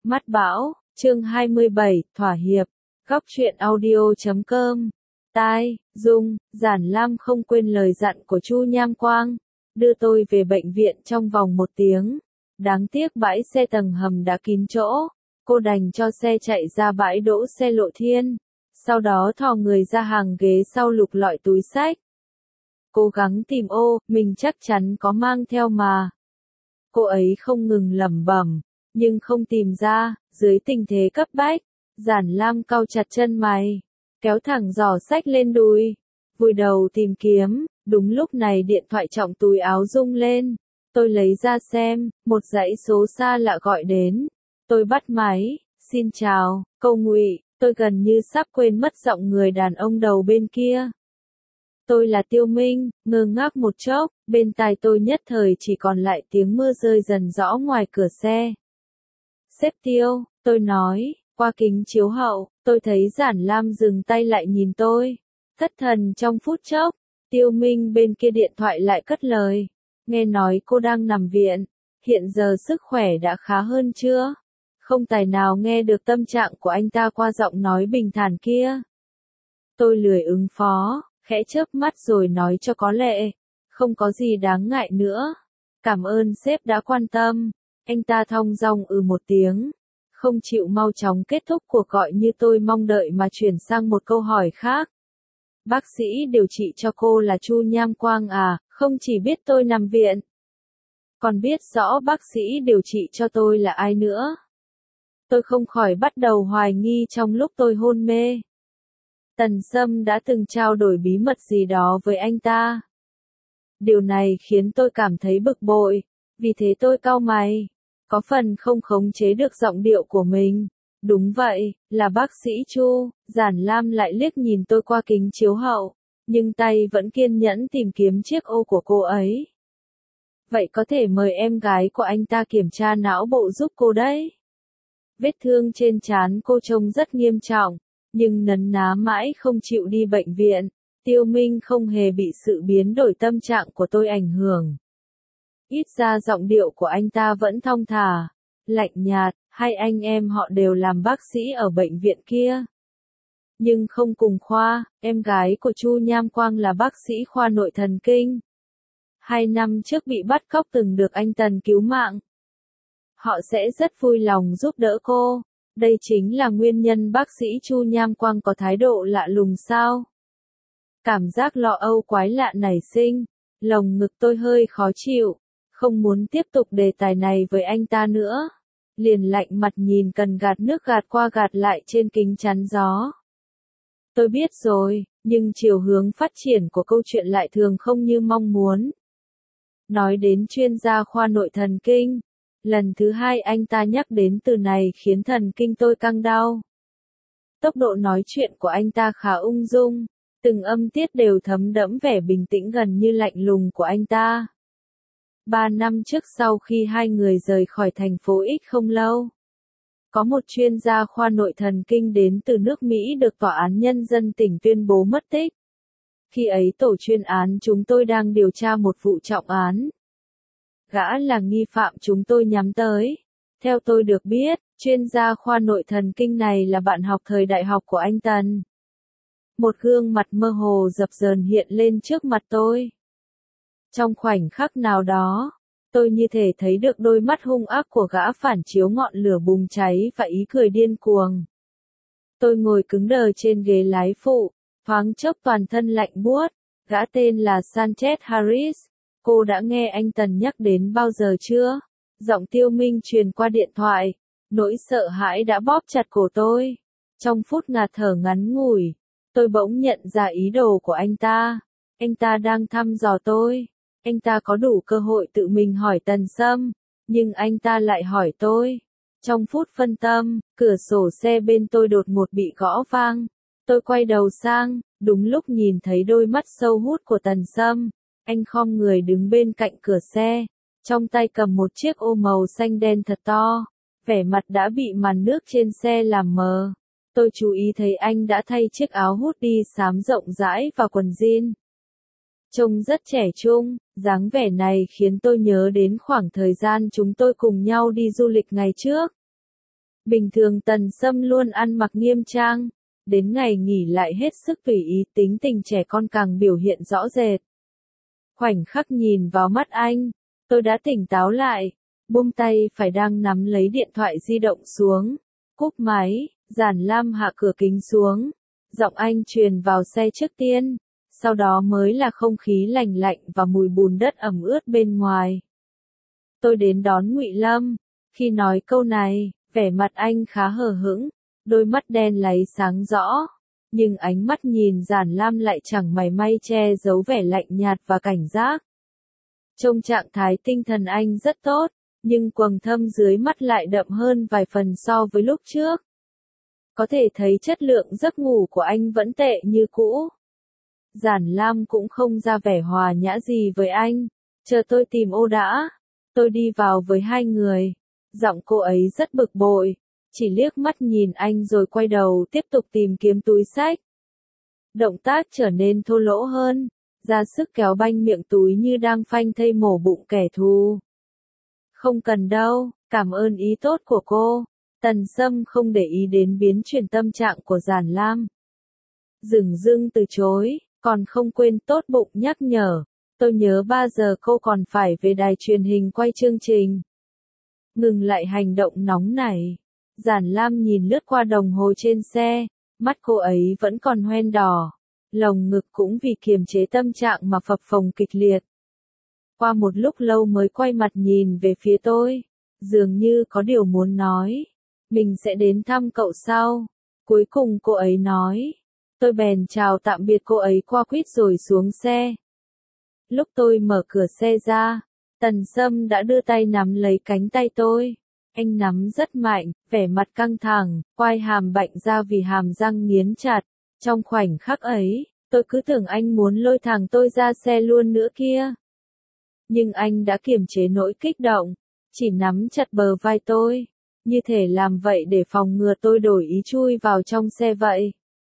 Mắt bão, chương 27, thỏa hiệp. Góc truyện audio.com. Tai, Dung, Giản Lam không quên lời dặn của Chu Nham Quang, đưa tôi về bệnh viện trong vòng 1 tiếng. Đáng tiếc bãi xe tầng hầm đã kín chỗ, cô đành cho xe chạy ra bãi đỗ xe Lộ Thiên, sau đó thò người ra hàng ghế sau lục lọi túi xách. Cố gắng tìm ô, mình chắc chắn có mang theo mà. Cô ấy không ngừng lẩm bẩm, nhưng không tìm ra. Dưới tình thế cấp bách, Giản Lam cau chặt chân mày, kéo thẳng giỏ xách lên đùi, vùi đầu tìm kiếm. Đúng lúc này điện thoại trong túi áo rung lên. Tôi lấy ra xem, một dãy số xa lạ gọi đến. Tôi bắt máy, xin chào, cô Ngụy. Tôi gần như sắp quên mất giọng người đàn ông đầu bên kia. Tôi là Tiêu Minh. Ngơ ngác một chốc, bên tai tôi nhất thời chỉ còn lại tiếng mưa rơi dần rõ ngoài cửa xe. Sếp Tiêu, tôi nói, qua kính chiếu hậu, tôi thấy Giản Lam dừng tay lại nhìn tôi. Thất thần trong phút chốc, Tiêu Minh bên kia điện thoại lại cất lời. Nghe nói cô đang nằm viện, hiện giờ sức khỏe đã khá hơn chưa? Không tài nào nghe được tâm trạng của anh ta qua giọng nói bình thản kia. Tôi lười ứng phó, khẽ chớp mắt rồi nói cho có lệ. Không có gì đáng ngại nữa. Cảm ơn sếp đã quan tâm. Anh ta thong dong một tiếng, không chịu mau chóng kết thúc cuộc gọi như tôi mong đợi mà chuyển sang một câu hỏi khác. Bác sĩ điều trị cho cô là Chu Nham Quang à? Không chỉ biết tôi nằm viện, còn biết rõ bác sĩ điều trị cho tôi là ai nữa. Tôi không khỏi bắt đầu hoài nghi trong lúc tôi hôn mê. Tần Sâm đã từng trao đổi bí mật gì đó với anh ta. Điều này khiến tôi cảm thấy bực bội, vì thế tôi cau mày. Có phần không khống chế được giọng điệu của mình. Đúng vậy, là bác sĩ Chu. Giản Lam lại liếc nhìn tôi qua kính chiếu hậu, nhưng tay vẫn kiên nhẫn tìm kiếm chiếc ô của cô ấy. Vậy có thể mời em gái của anh ta kiểm tra não bộ giúp cô đấy. Vết thương trên trán cô trông rất nghiêm trọng, nhưng nấn ná mãi không chịu đi bệnh viện. Tiêu Minh không hề bị sự biến đổi tâm trạng của tôi ảnh hưởng. Ít ra giọng điệu của anh ta vẫn thong thả, lạnh nhạt. Hai anh em họ đều làm bác sĩ ở bệnh viện kia, nhưng không cùng khoa. Em gái của Chu Nham Quang là bác sĩ khoa nội thần kinh. 2 năm trước bị bắt cóc từng được anh Tần cứu mạng. Họ sẽ rất vui lòng giúp đỡ cô. Đây chính là nguyên nhân bác sĩ Chu Nham Quang có thái độ lạ lùng sao? Cảm giác lo âu quái lạ nảy sinh, lồng ngực tôi hơi khó chịu, không muốn tiếp tục đề tài này với anh ta nữa. Liền lạnh mặt nhìn cần gạt nước gạt qua gạt lại trên kính chắn gió. Tôi biết rồi, nhưng chiều hướng phát triển của câu chuyện lại thường không như mong muốn. Nói đến chuyên gia khoa nội thần kinh, lần thứ 2 anh ta nhắc đến từ này khiến thần kinh tôi căng đau. Tốc độ nói chuyện của anh ta khá ung dung, từng âm tiết đều thấm đẫm vẻ bình tĩnh gần như lạnh lùng của anh ta. 3 năm trước sau khi hai người rời khỏi thành phố X không lâu, có một chuyên gia khoa nội thần kinh đến từ nước Mỹ được Tòa án Nhân dân tỉnh tuyên bố mất tích. Khi ấy tổ chuyên án chúng tôi đang điều tra một vụ trọng án. Gã là nghi phạm chúng tôi nhắm tới. Theo tôi được biết, chuyên gia khoa nội thần kinh này là bạn học thời đại học của anh Tần. Một gương mặt mơ hồ dập dờn hiện lên trước mặt tôi. Trong khoảnh khắc nào đó, tôi như thể thấy được đôi mắt hung ác của gã phản chiếu ngọn lửa bùng cháy và ý cười điên cuồng. Tôi ngồi cứng đờ trên ghế lái phụ, thoáng chốc toàn thân lạnh buốt. Gã tên là Sanchez Harris. Cô đã nghe anh Tần nhắc đến bao giờ chưa? Giọng Tiêu Minh truyền qua điện thoại. Nỗi sợ hãi đã bóp chặt cổ tôi. Trong phút ngạt thở ngắn ngủi, tôi bỗng nhận ra ý đồ của anh ta. Anh ta đang thăm dò tôi. Anh ta có đủ cơ hội tự mình hỏi Tần Sâm, nhưng anh ta lại hỏi tôi. Trong phút phân tâm, cửa sổ xe bên tôi đột ngột bị gõ vang. Tôi quay đầu sang, đúng lúc nhìn thấy đôi mắt sâu hút của Tần Sâm. Anh khom người đứng bên cạnh cửa xe, trong tay cầm một chiếc ô màu xanh đen thật to. Vẻ mặt đã bị màn nước trên xe làm mờ. Tôi chú ý thấy anh đã thay chiếc áo hoodie xám rộng rãi và quần jean. Trông rất trẻ trung, dáng vẻ này khiến tôi nhớ đến khoảng thời gian chúng tôi cùng nhau đi du lịch ngày trước. Bình thường Tần Sâm luôn ăn mặc nghiêm trang, đến ngày nghỉ lại hết sức tùy ý, tính tình trẻ con càng biểu hiện rõ rệt. Khoảnh khắc nhìn vào mắt anh, tôi đã tỉnh táo lại, buông tay phải đang nắm lấy điện thoại di động xuống, cúp máy, Giản Lam hạ cửa kính xuống, giọng anh truyền vào xe trước tiên, sau đó mới là không khí lành lạnh và mùi bùn đất ẩm ướt bên ngoài. Tôi đến đón Ngụy Lâm, khi nói câu này, vẻ mặt anh khá hờ hững, đôi mắt đen láy sáng rõ, nhưng ánh mắt nhìn Giản Lam lại chẳng mảy may che giấu vẻ lạnh nhạt và cảnh giác. Trông trạng thái tinh thần anh rất tốt, nhưng quầng thâm dưới mắt lại đậm hơn vài phần so với lúc trước. Có thể thấy chất lượng giấc ngủ của anh vẫn tệ như cũ. Giản Lam cũng không ra vẻ hòa nhã gì với anh, chờ tôi tìm ô đã. Tôi đi vào với hai người, giọng cô ấy rất bực bội, chỉ liếc mắt nhìn anh rồi quay đầu tiếp tục tìm kiếm túi xách. Động tác trở nên thô lỗ hơn, ra sức kéo banh miệng túi như đang phanh thây mổ bụng kẻ thù. Không cần đâu, cảm ơn ý tốt của cô. Tần Sâm không để ý đến biến chuyển tâm trạng của Giản Lam. Dửng dưng từ chối, còn không quên tốt bụng nhắc nhở. Tôi nhớ 3 giờ cô còn phải về đài truyền hình quay chương trình. Ngừng lại hành động nóng nảy. Giản Lam nhìn lướt qua đồng hồ trên xe, mắt cô ấy vẫn còn hoen đỏ. Lồng ngực cũng vì kiềm chế tâm trạng mà phập phồng kịch liệt. Qua một lúc lâu mới quay mặt nhìn về phía tôi, dường như có điều muốn nói. Mình sẽ đến thăm cậu sau. Cuối cùng cô ấy nói. Tôi bèn chào tạm biệt cô ấy qua quýt rồi xuống xe. Lúc tôi mở cửa xe ra, Tần Sâm đã đưa tay nắm lấy cánh tay tôi. Anh nắm rất mạnh, vẻ mặt căng thẳng, quai hàm bạnh ra vì hàm răng nghiến chặt. Trong khoảnh khắc ấy, tôi cứ tưởng anh muốn lôi thẳng tôi ra xe luôn nữa kia. Nhưng anh đã kiềm chế nỗi kích động, chỉ nắm chặt bờ vai tôi, như thể làm vậy để phòng ngừa tôi đổi ý chui vào trong xe vậy.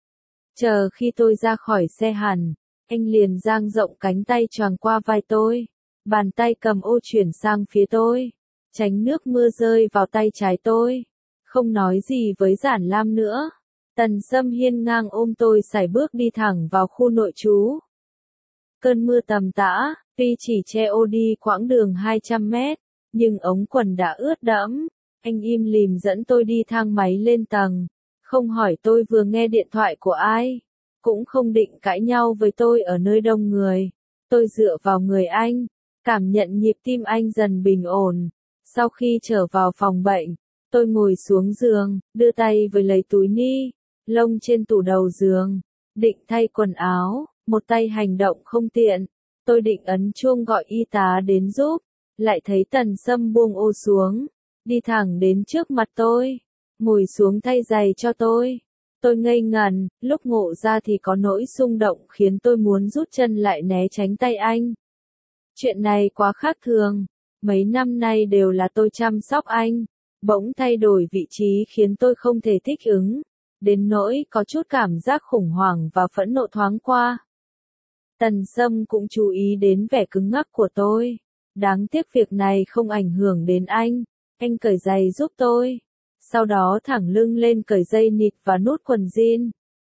Chờ khi tôi ra khỏi xe hẳn, anh liền dang rộng cánh tay choàng qua vai tôi, bàn tay cầm ô chuyển sang phía tôi, tránh nước mưa rơi vào tay trái tôi, không nói gì với Giản Lam nữa. Tần Sâm hiên ngang ôm tôi sải bước đi thẳng vào khu nội trú. Cơn mưa tầm tã, tuy chỉ che ô đi quãng đường 200 mét, nhưng ống quần đã ướt đẫm. Anh im lìm dẫn tôi đi thang máy lên tầng, không hỏi tôi vừa nghe điện thoại của ai, cũng không định cãi nhau với tôi ở nơi đông người. Tôi dựa vào người anh, cảm nhận nhịp tim anh dần bình ổn. Sau khi trở vào phòng bệnh, tôi ngồi xuống giường, đưa tay với lấy túi ni lông trên tủ đầu giường, định thay quần áo, một tay hành động không tiện. Tôi định ấn chuông gọi y tá đến giúp, lại thấy Tần Sâm buông ô xuống, đi thẳng đến trước mặt tôi, ngồi xuống thay giày cho tôi. Tôi ngây ngần, lúc ngộ ra thì có nỗi xung động khiến tôi muốn rút chân lại né tránh tay anh. Chuyện này quá khác thường, mấy năm nay đều là tôi chăm sóc anh, bỗng thay đổi vị trí khiến tôi không thể thích ứng, đến nỗi có chút cảm giác khủng hoảng và phẫn nộ thoáng qua. Tần Sâm cũng chú ý đến vẻ cứng ngắc của tôi, đáng tiếc việc này không ảnh hưởng đến anh cởi giày giúp tôi, sau đó thẳng lưng lên cởi dây nịt và nút quần jean.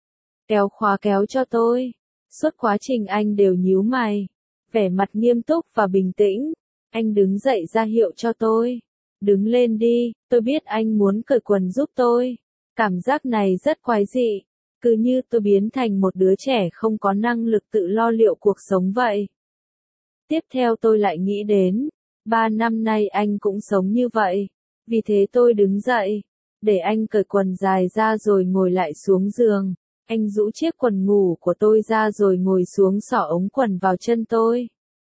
Kéo khóa kéo cho tôi, suốt quá trình anh đều nhíu mày, vẻ mặt nghiêm túc và bình tĩnh. Anh đứng dậy ra hiệu cho tôi, đứng lên đi. Tôi biết anh muốn cởi quần giúp tôi, cảm giác này rất quái dị, cứ như tôi biến thành một đứa trẻ không có năng lực tự lo liệu cuộc sống vậy. Tiếp theo tôi lại nghĩ đến, 3 năm nay anh cũng sống như vậy, vì thế tôi đứng dậy, để anh cởi quần dài ra rồi ngồi lại xuống giường. Anh rũ chiếc quần ngủ của tôi ra rồi ngồi xuống xỏ ống quần vào chân tôi.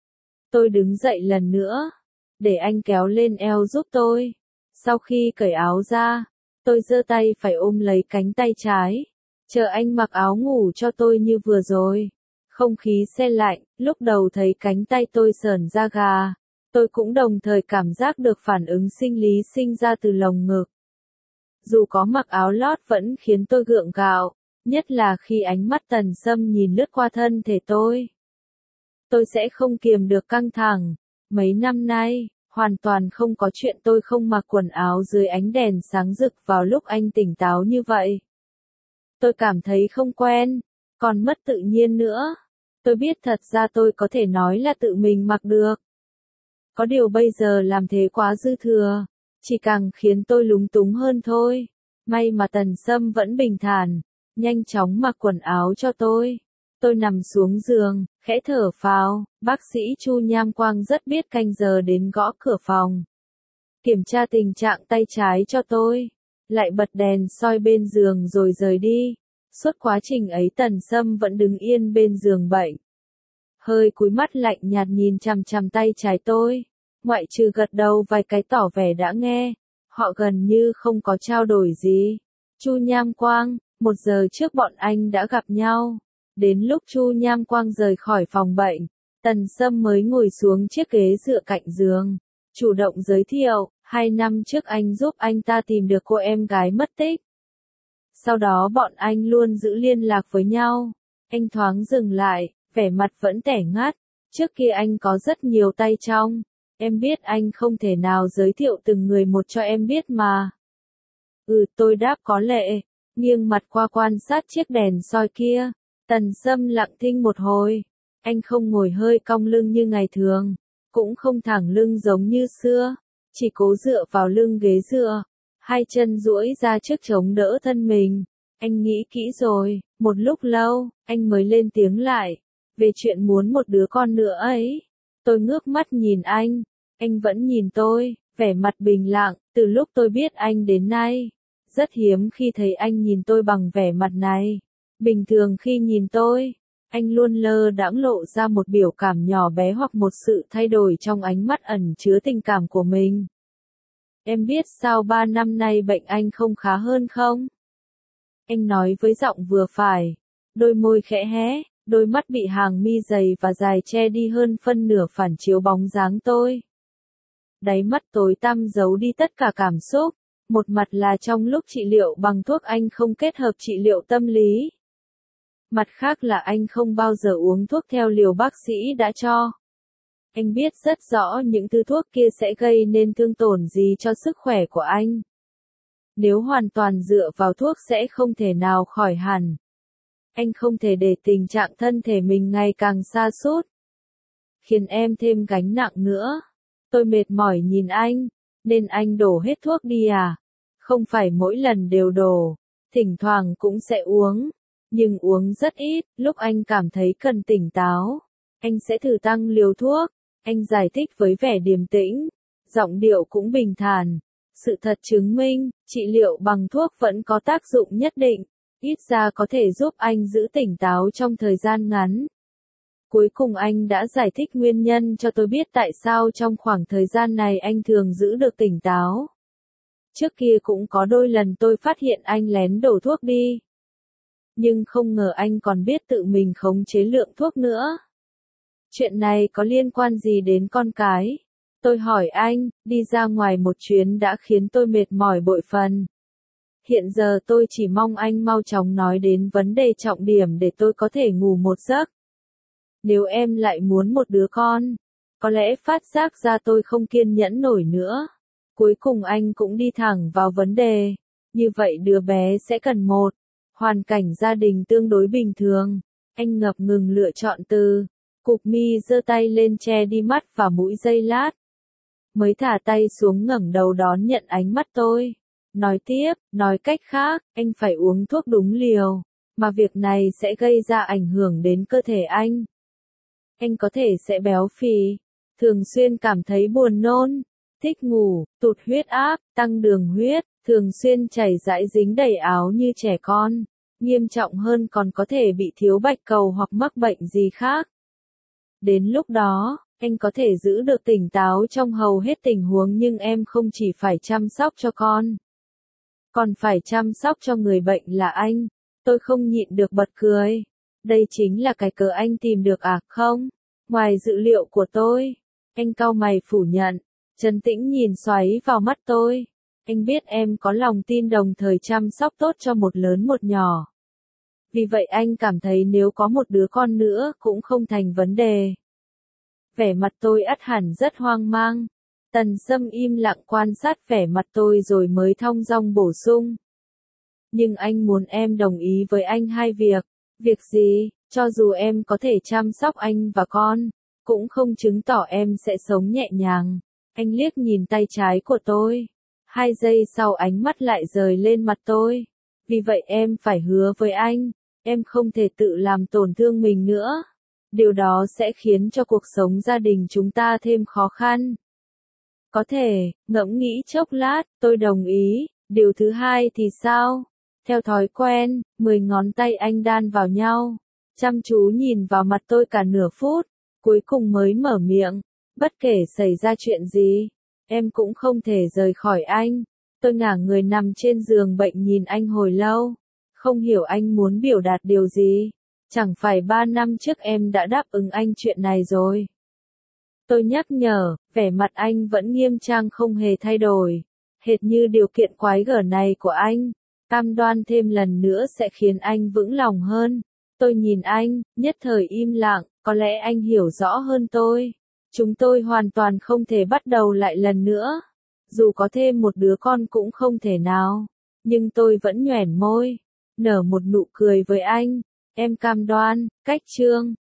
Tôi đứng dậy lần nữa, để anh kéo lên eo giúp tôi. Sau khi cởi áo ra, tôi giơ tay phải ôm lấy cánh tay trái, chờ anh mặc áo ngủ cho tôi như vừa rồi. Không khí se lạnh, lúc đầu thấy cánh tay tôi sởn da gà, tôi cũng đồng thời cảm giác được phản ứng sinh lý sinh ra từ lồng ngực. Dù có mặc áo lót vẫn khiến tôi gượng gạo, nhất là khi ánh mắt Tần Sâm nhìn lướt qua thân thể tôi. Tôi sẽ không kiềm được căng thẳng. Mấy năm nay, Hoàn toàn không có chuyện tôi không mặc quần áo dưới ánh đèn sáng rực vào lúc anh tỉnh táo như vậy. Tôi cảm thấy không quen, còn mất tự nhiên nữa. Tôi biết thật ra tôi có thể nói là tự mình mặc được. Có điều bây giờ làm thế quá dư thừa, chỉ càng khiến tôi lúng túng hơn thôi. May mà Tần Sâm vẫn bình thản, nhanh chóng mặc quần áo cho tôi. Tôi nằm xuống giường, khẽ thở phào, bác sĩ Chu Nham Quang rất biết canh giờ đến gõ cửa phòng. Kiểm tra tình trạng tay trái cho tôi, lại bật đèn soi bên giường rồi rời đi. Suốt quá trình ấy Tần Sâm vẫn đứng yên bên giường bệnh. Hơi cúi mắt lạnh nhạt nhìn chằm chằm tay trái tôi, ngoại trừ gật đầu vài cái tỏ vẻ đã nghe, họ gần như không có trao đổi gì. Chu Nham Quang, 1 giờ trước bọn anh đã gặp nhau. Đến lúc Chu Nham Quang rời khỏi phòng bệnh, Tần Sâm mới ngồi xuống chiếc ghế dựa cạnh giường, chủ động giới thiệu, 2 năm trước anh giúp anh ta tìm được cô em gái mất tích. Sau đó bọn anh luôn giữ liên lạc với nhau. Anh thoáng dừng lại, vẻ mặt vẫn tẻ ngắt. Trước kia anh có rất nhiều tay trong. Em biết anh không thể nào giới thiệu từng người một cho em biết mà. Tôi đáp có lệ, nghiêng mặt qua quan sát chiếc đèn soi kia. Tần Sâm lặng thinh một hồi. Anh không ngồi hơi cong lưng như ngày thường, cũng không thẳng lưng giống như xưa, chỉ cố dựa vào lưng ghế dựa, 2 chân duỗi ra trước chống đỡ thân mình. Anh nghĩ kỹ rồi, một lúc lâu, anh mới lên tiếng lại, về chuyện muốn một đứa con nữa ấy. Tôi ngước mắt nhìn anh vẫn nhìn tôi, vẻ mặt bình lặng, từ lúc tôi biết anh đến nay. Rất hiếm khi thấy anh nhìn tôi bằng vẻ mặt này. Bình thường khi nhìn tôi, anh luôn lơ đãng lộ ra một biểu cảm nhỏ bé hoặc một sự thay đổi trong ánh mắt ẩn chứa tình cảm của mình. Em biết sao 3 năm nay bệnh anh không khá hơn không? Anh nói với giọng vừa phải, đôi môi khẽ hé, đôi mắt bị hàng mi dày và dài che đi hơn phân nửa phản chiếu bóng dáng tôi. Đáy mắt tối tăm giấu đi tất cả cảm xúc, một mặt là trong lúc trị liệu bằng thuốc anh không kết hợp trị liệu tâm lý. Mặt khác là anh không bao giờ uống thuốc theo liều bác sĩ đã cho. Anh biết rất rõ những thứ thuốc kia sẽ gây nên thương tổn gì cho sức khỏe của anh. Nếu hoàn toàn dựa vào thuốc sẽ không thể nào khỏi hẳn. Anh không thể để tình trạng thân thể mình ngày càng sa sút, khiến em thêm gánh nặng nữa. Tôi mệt mỏi nhìn anh, nên anh đổ hết thuốc đi à? Không phải mỗi lần đều đổ, thỉnh thoảng cũng sẽ uống, nhưng uống rất ít, lúc anh cảm thấy cần tỉnh táo, anh sẽ thử tăng liều thuốc. Anh giải thích với vẻ điềm tĩnh, giọng điệu cũng bình thản. Sự thật chứng minh, trị liệu bằng thuốc vẫn có tác dụng nhất định, ít ra có thể giúp anh giữ tỉnh táo trong thời gian ngắn. Cuối cùng anh đã giải thích nguyên nhân cho tôi biết tại sao trong khoảng thời gian này anh thường giữ được tỉnh táo. Trước kia cũng có đôi lần tôi phát hiện anh lén đổ thuốc đi. Nhưng không ngờ anh còn biết tự mình khống chế lượng thuốc nữa. Chuyện này có liên quan gì đến con cái? Tôi hỏi anh, đi ra ngoài một chuyến đã khiến tôi mệt mỏi bội phần. Hiện giờ tôi chỉ mong anh mau chóng nói đến vấn đề trọng điểm để tôi có thể ngủ một giấc. Nếu em lại muốn một đứa con, có lẽ phát giác ra tôi không kiên nhẫn nổi nữa. Cuối cùng anh cũng đi thẳng vào vấn đề. Như vậy đứa bé sẽ cần một hoàn cảnh gia đình tương đối bình thường. Anh ngập ngừng lựa chọn từ. Cục mi giơ tay lên che đi mắt và mũi giây lát. Mới thả tay xuống ngẩng đầu đón nhận ánh mắt tôi. Nói tiếp, nói cách khác, anh phải uống thuốc đúng liều. Mà việc này sẽ gây ra ảnh hưởng đến cơ thể anh. Anh có thể sẽ béo phì, thường xuyên cảm thấy buồn nôn, thích ngủ, tụt huyết áp, tăng đường huyết, thường xuyên chảy rãi dính đầy áo như trẻ con. Nghiêm trọng hơn còn có thể bị thiếu bạch cầu hoặc mắc bệnh gì khác. Đến lúc đó, anh có thể giữ được tỉnh táo trong hầu hết tình huống nhưng em không chỉ phải chăm sóc cho con, còn phải chăm sóc cho người bệnh là anh. Tôi không nhịn được bật cười. Đây chính là cái cớ anh tìm được à không? Ngoài dự liệu của tôi. Anh cau mày phủ nhận. Trấn tĩnh nhìn xoáy vào mắt tôi. Anh biết em có lòng tin đồng thời chăm sóc tốt cho một lớn một nhỏ. Vì vậy anh cảm thấy nếu có một đứa con nữa cũng không thành vấn đề. Vẻ mặt tôi ắt hẳn rất hoang mang. Tần Sâm im lặng quan sát vẻ mặt tôi rồi mới thong dong bổ sung. Nhưng anh muốn em đồng ý với anh hai việc. Việc gì? Cho dù em có thể chăm sóc anh và con, cũng không chứng tỏ em sẽ sống nhẹ nhàng. Anh liếc nhìn tay trái của tôi. 2 giây sau ánh mắt lại rời lên mặt tôi. Vì vậy em phải hứa với anh, em không thể tự làm tổn thương mình nữa. Điều đó sẽ khiến cho cuộc sống gia đình chúng ta thêm khó khăn. Có thể, ngẫm nghĩ chốc lát, tôi đồng ý. Điều thứ hai thì sao? Theo thói quen, 10 ngón tay anh đan vào nhau. Chăm chú nhìn vào mặt tôi cả nửa phút, cuối cùng mới mở miệng. Bất kể xảy ra chuyện gì, em cũng không thể rời khỏi anh. Tôi ngả người nằm trên giường bệnh nhìn anh hồi lâu. Không hiểu anh muốn biểu đạt điều gì. Chẳng phải 3 năm trước em đã đáp ứng anh chuyện này rồi. Tôi nhắc nhở, vẻ mặt anh vẫn nghiêm trang không hề thay đổi. Hệt như điều kiện quái gở này của anh. Cam đoan thêm lần nữa sẽ khiến anh vững lòng hơn. Tôi nhìn anh, nhất thời im lặng, có lẽ anh hiểu rõ hơn tôi. Chúng tôi hoàn toàn không thể bắt đầu lại lần nữa. Dù có thêm một đứa con cũng không thể nào. Nhưng tôi vẫn nhoẻn môi, nở một nụ cười với anh. Em cam đoan, cách chương.